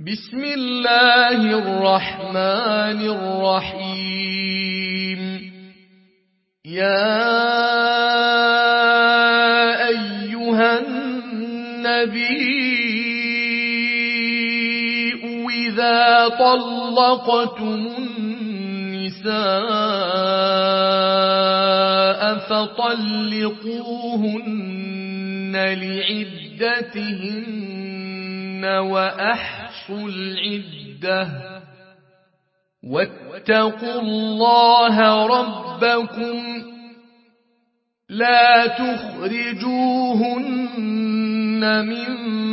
بسم الله الرحمن الرحيم. يا أيها النبي إذا طلقتم النساء فطلقوهن لعدتهن وأحصوا العدة واتقوا الله ربكم لا تخرجوهن من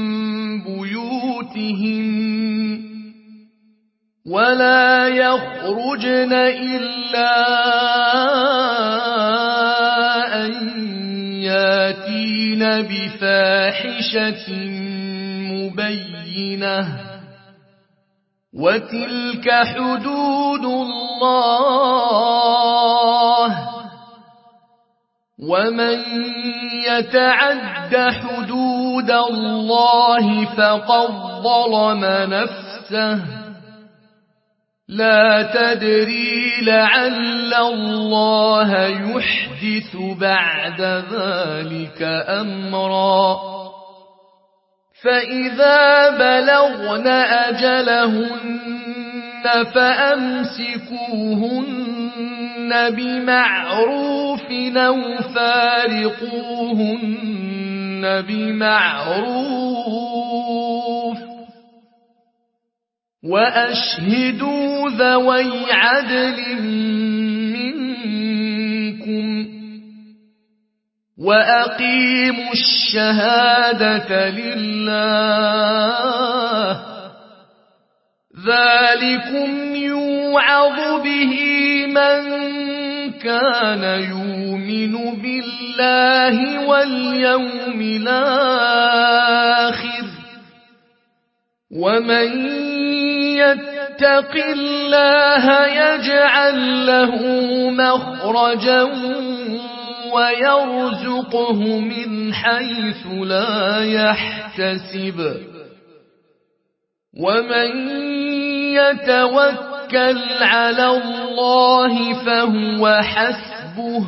بيوتهن ولا يخرجن إلا أن ياتين بفاحشة مبينة وتلك حدود الله ومن يتعد حدود الله فقد ظلم نفسه لا تدري لعل الله يحدث بعد ذلك أمرا فإذا بلغن أجلهن فأمسكوهن بمعروف أو فارقوهن بمعروف وأشهدوا ذوي عدل منكم وأقيموا الشهادة لله ذلكم يوعظ به من كان يؤمن بالله واليوم الآخر ومن يتق الله يجعل له مخرجا ويرزقه من حيث لا يحتسب ومن يتوكل على الله فهو حسبه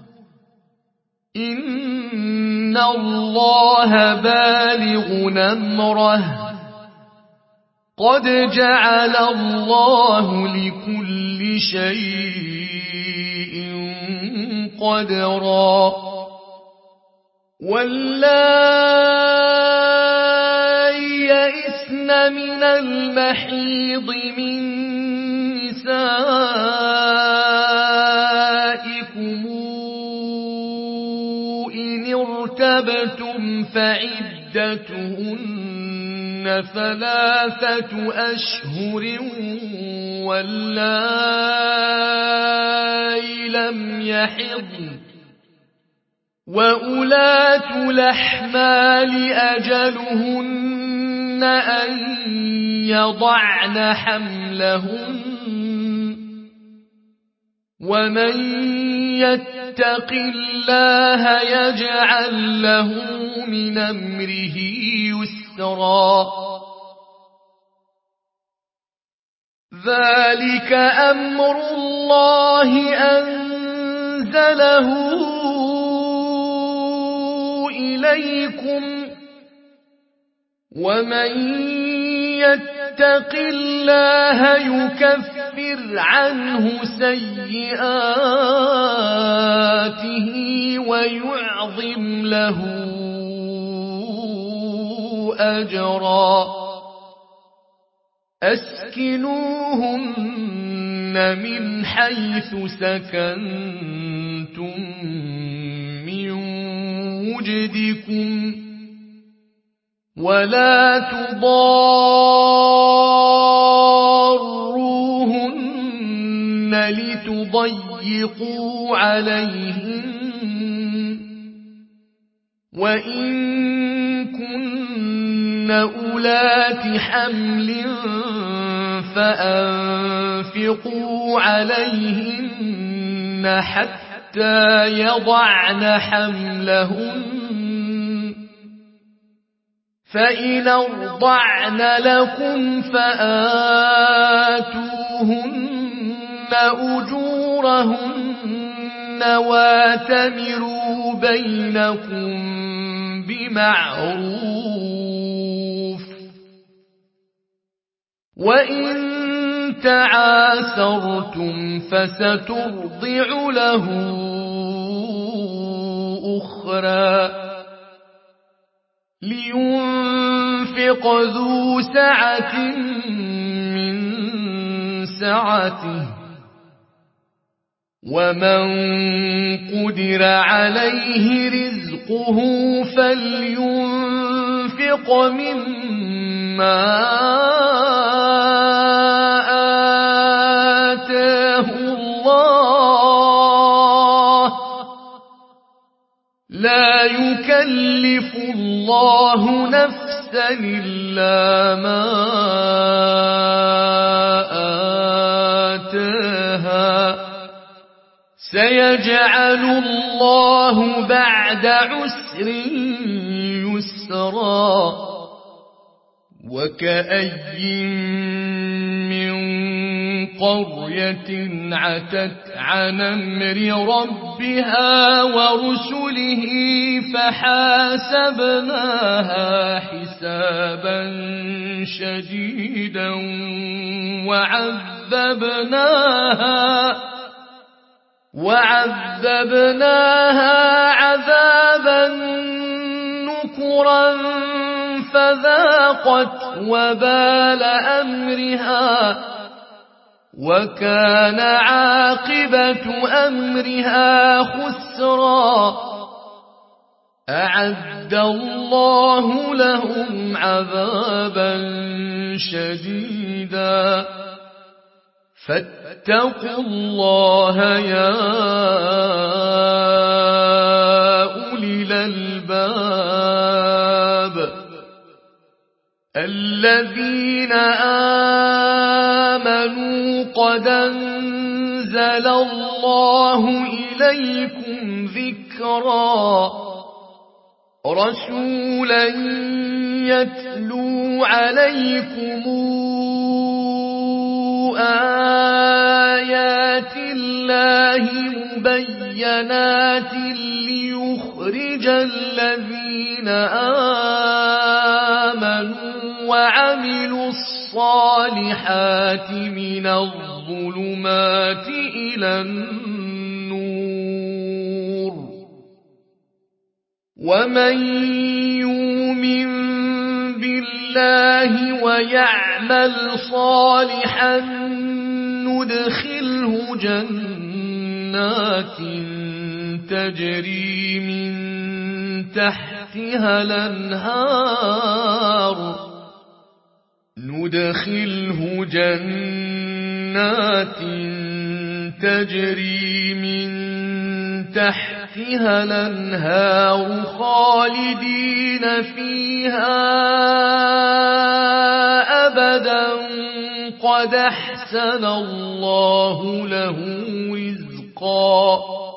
إن الله بالغ أمره قد جعل الله لكل شيء قدرا واللائي يئسن من المحيض من نسائكم إن ارتبتم فعدتهن 3 أشهر واللائي لم يحضن وأولاة الأحمال أجلهن أن يضعن حملهن ومن يتق الله يجعل له من أمره يسرا ذلك أمر الله أنزله إليكم ومن يتق الله يكفر عنه سيئاته ويعظم له أجرا أسكنوهن من حيث سكنتم من وجدكم ولا تضاروهن لتضيقوا عليهن وإن كن أولات حمل فأنفقوا عليهن حتى يضعن حملهن فإن أرضعن لكم فآتوهن أجورهن واتمروا بينكم بمعروف وإن تعاسرتم فسترضع له أخرى لينفق ذو سعة من سعته ومن قدر عليه رزقه فلينفق مما آتاه الله لا يكلف الله نفسا إلا ما آتاها سيجعل الله بعد عسر يسرا وكأي من قرية عتت عن أمر ربها ورسله فحاسبناها حسابا شديدا وعذبناها عذابا نكرا فذاقت وبال أمرها وكان عاقبة أمرها خسرا أعد الله لهم عذابا شديدا فاتقوا الله يا أولي الألباب الذين آمنوا قد أنزل الله إليكم ذكرا رسولا يتلو عليكم آيات الله مبينات ليخرج الذين آمنوا وعملوا الصالحات من الظلمات إلى النور ومن يؤمن بالله ويعمل صالحا ندخله جنات تجري من تحتها الأنهار خالدين فيها أبدا قد أحسن الله له رزقا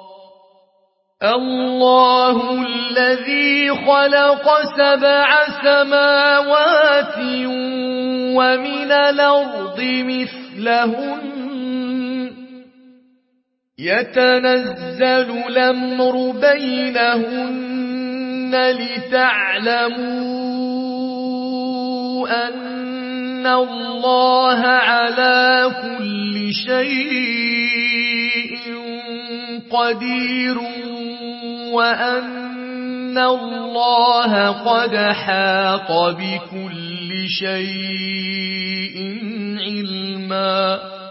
الله الذي خلق 7 سماوات ومن الأرض مثلهن يتنزل الأمر بينهن لتعلموا أن الله على كل شيء قدير وأن الله قد حاط بكل شيء علما